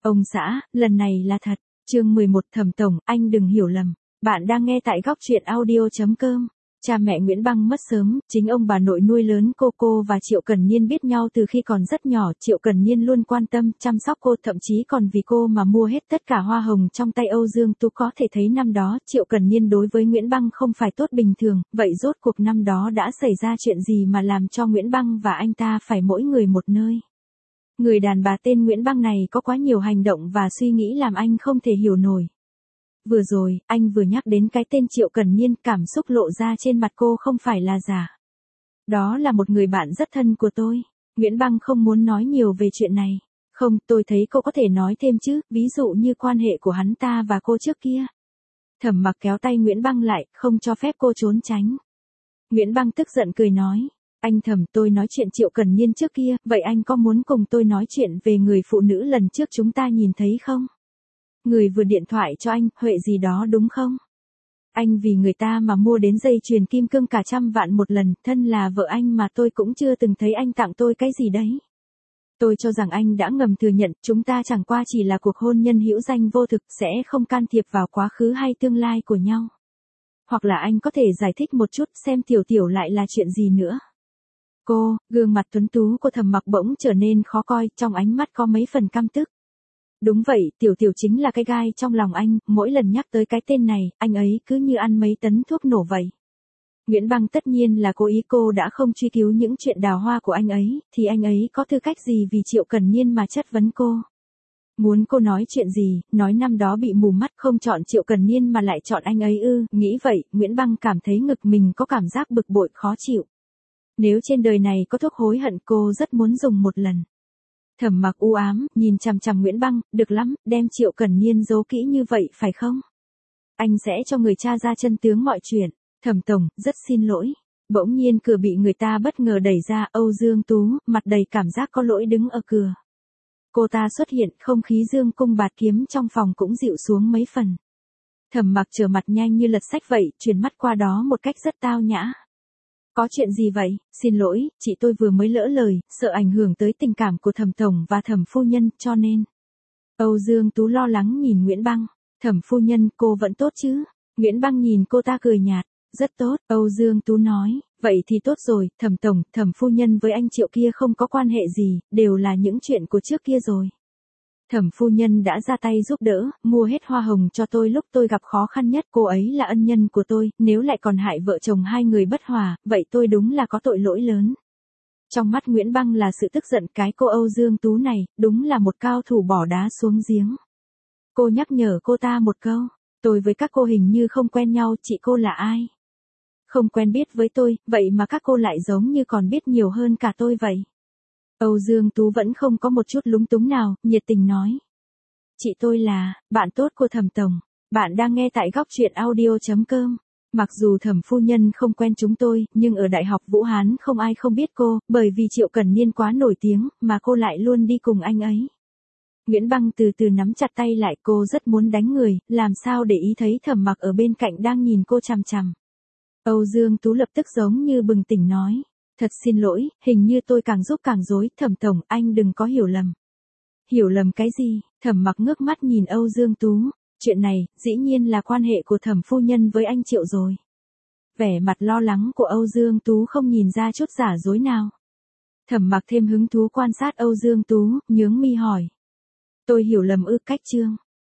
Ông xã, lần này là thật. Chương 11 Thẩm Tổng, anh đừng hiểu lầm. Bạn đang nghe tại góc truyện audio.com. Cha mẹ Nguyễn Băng mất sớm, chính ông bà nội nuôi lớn cô và Triệu Cần Niên biết nhau từ khi còn rất nhỏ. Triệu Cần Niên luôn quan tâm, chăm sóc cô, thậm chí còn vì cô mà mua hết tất cả hoa hồng trong tay Âu Dương Tú. Có thể thấy năm đó Triệu Cần Niên đối với Nguyễn Băng không phải tốt bình thường. Vậy rốt cuộc năm đó đã xảy ra chuyện gì mà làm cho Nguyễn Băng và anh ta phải mỗi người một nơi? Người đàn bà tên Nguyễn Băng này có quá nhiều hành động và suy nghĩ làm anh không thể hiểu nổi. Vừa rồi, anh vừa nhắc đến cái tên Triệu Cần Niên, cảm xúc lộ ra trên mặt cô không phải là giả. Đó là một người bạn rất thân của tôi. Nguyễn Băng không muốn nói nhiều về chuyện này. Không, tôi thấy cô có thể nói thêm chứ, ví dụ như quan hệ của hắn ta và cô trước kia. Thẩm Mặc kéo tay Nguyễn Băng lại, không cho phép cô trốn tránh. Nguyễn Băng tức giận cười nói. Anh Thẩm, tôi nói chuyện Triệu Cần Niên trước kia, vậy anh có muốn cùng tôi nói chuyện về người phụ nữ lần trước chúng ta nhìn thấy không? Người vừa điện thoại cho anh, Huệ gì đó đúng không? Anh vì người ta mà mua đến dây chuyền kim cương cả 100 vạn một lần, thân là vợ anh mà tôi cũng chưa từng thấy anh tặng tôi cái gì đấy. Tôi cho rằng anh đã ngầm thừa nhận, chúng ta chẳng qua chỉ là cuộc hôn nhân hữu danh vô thực, sẽ không can thiệp vào quá khứ hay tương lai của nhau. Hoặc là anh có thể giải thích một chút xem Tiểu lại là chuyện gì nữa. Gương mặt tuấn tú của Thẩm Mặc bỗng trở nên khó coi, trong ánh mắt có mấy phần căm tức. Đúng vậy, Tiểu chính là cái gai trong lòng anh, mỗi lần nhắc tới cái tên này, anh ấy cứ như ăn mấy tấn thuốc nổ vậy. Nguyễn Băng tất nhiên là cố ý, cô đã không truy cứu những chuyện đào hoa của anh ấy, thì anh ấy có tư cách gì vì Triệu Cần Niên mà chất vấn cô. Muốn cô nói chuyện gì, nói năm đó bị mù mắt không chọn Triệu Cần Niên mà lại chọn anh ấy ư, nghĩ vậy, Nguyễn Băng cảm thấy ngực mình có cảm giác bực bội khó chịu. Nếu trên đời này có thuốc hối hận cô rất muốn dùng một lần. Thẩm Mặc u ám, nhìn chằm chằm Nguyễn Băng, được lắm, đem Triệu Cần Niên giấu kỹ như vậy phải không? Anh sẽ cho người tra ra chân tướng mọi chuyện. Thẩm Tổng, rất xin lỗi. Bỗng nhiên cửa bị người ta bất ngờ đẩy ra, Âu Dương Tú, mặt đầy cảm giác có lỗi đứng ở cửa. Cô ta xuất hiện, không khí dương cung bạt kiếm trong phòng cũng dịu xuống mấy phần. Thẩm Mặc trở mặt nhanh như lật sách vậy, chuyển mắt qua đó một cách rất tao nhã. Có chuyện gì vậy? Xin lỗi, chị tôi vừa mới lỡ lời, sợ ảnh hưởng tới tình cảm của Thẩm Tổng và Thẩm Phu Nhân, cho nên. Âu Dương Tú lo lắng nhìn Nguyễn Băng. Thẩm Phu Nhân, cô vẫn tốt chứ? Nguyễn Băng nhìn cô ta cười nhạt. Rất tốt, Âu Dương Tú nói. Vậy thì tốt rồi, Thẩm Tổng, Thẩm Phu Nhân với anh Triệu kia không có quan hệ gì, đều là những chuyện của trước kia rồi. Thẩm Phu Nhân đã ra tay giúp đỡ, mua hết hoa hồng cho tôi lúc tôi gặp khó khăn nhất, cô ấy là ân nhân của tôi, nếu lại còn hại vợ chồng hai người bất hòa, vậy tôi đúng là có tội lỗi lớn. Trong mắt Nguyễn Băng là sự tức giận, cái cô Âu Dương Tú này, đúng là một cao thủ bỏ đá xuống giếng. Cô nhắc nhở cô ta một câu, tôi với các cô hình như không quen nhau, chị cô là ai? Không quen biết với tôi, vậy mà các cô lại giống như còn biết nhiều hơn cả tôi vậy. Âu Dương Tú vẫn không có một chút lúng túng nào, nhiệt tình nói. Chị tôi là, bạn tốt của Thẩm Tổng. Bạn đang nghe tại góc truyện audio.com. Mặc dù Thẩm Phu Nhân không quen chúng tôi, nhưng ở Đại học Vũ Hán không ai không biết cô, bởi vì Triệu Cần Niên quá nổi tiếng, mà cô lại luôn đi cùng anh ấy. Nguyễn Băng từ từ nắm chặt tay lại, cô rất muốn đánh người, làm sao để ý thấy Thẩm Mặc ở bên cạnh đang nhìn cô chằm chằm. Âu Dương Tú lập tức giống như bừng tỉnh nói. Thật xin lỗi, hình như tôi càng giúp càng rối, Thẩm Tổng, anh đừng có hiểu lầm. Hiểu lầm cái gì? Thẩm Mặc ngước mắt nhìn Âu Dương Tú. Chuyện này, dĩ nhiên là quan hệ của Thẩm Phu Nhân với anh Triệu rồi. Vẻ mặt lo lắng của Âu Dương Tú không nhìn ra chút giả dối nào. Thẩm Mặc thêm hứng thú quan sát Âu Dương Tú, nhướng mi hỏi. Tôi hiểu lầm ư? Cách Trương.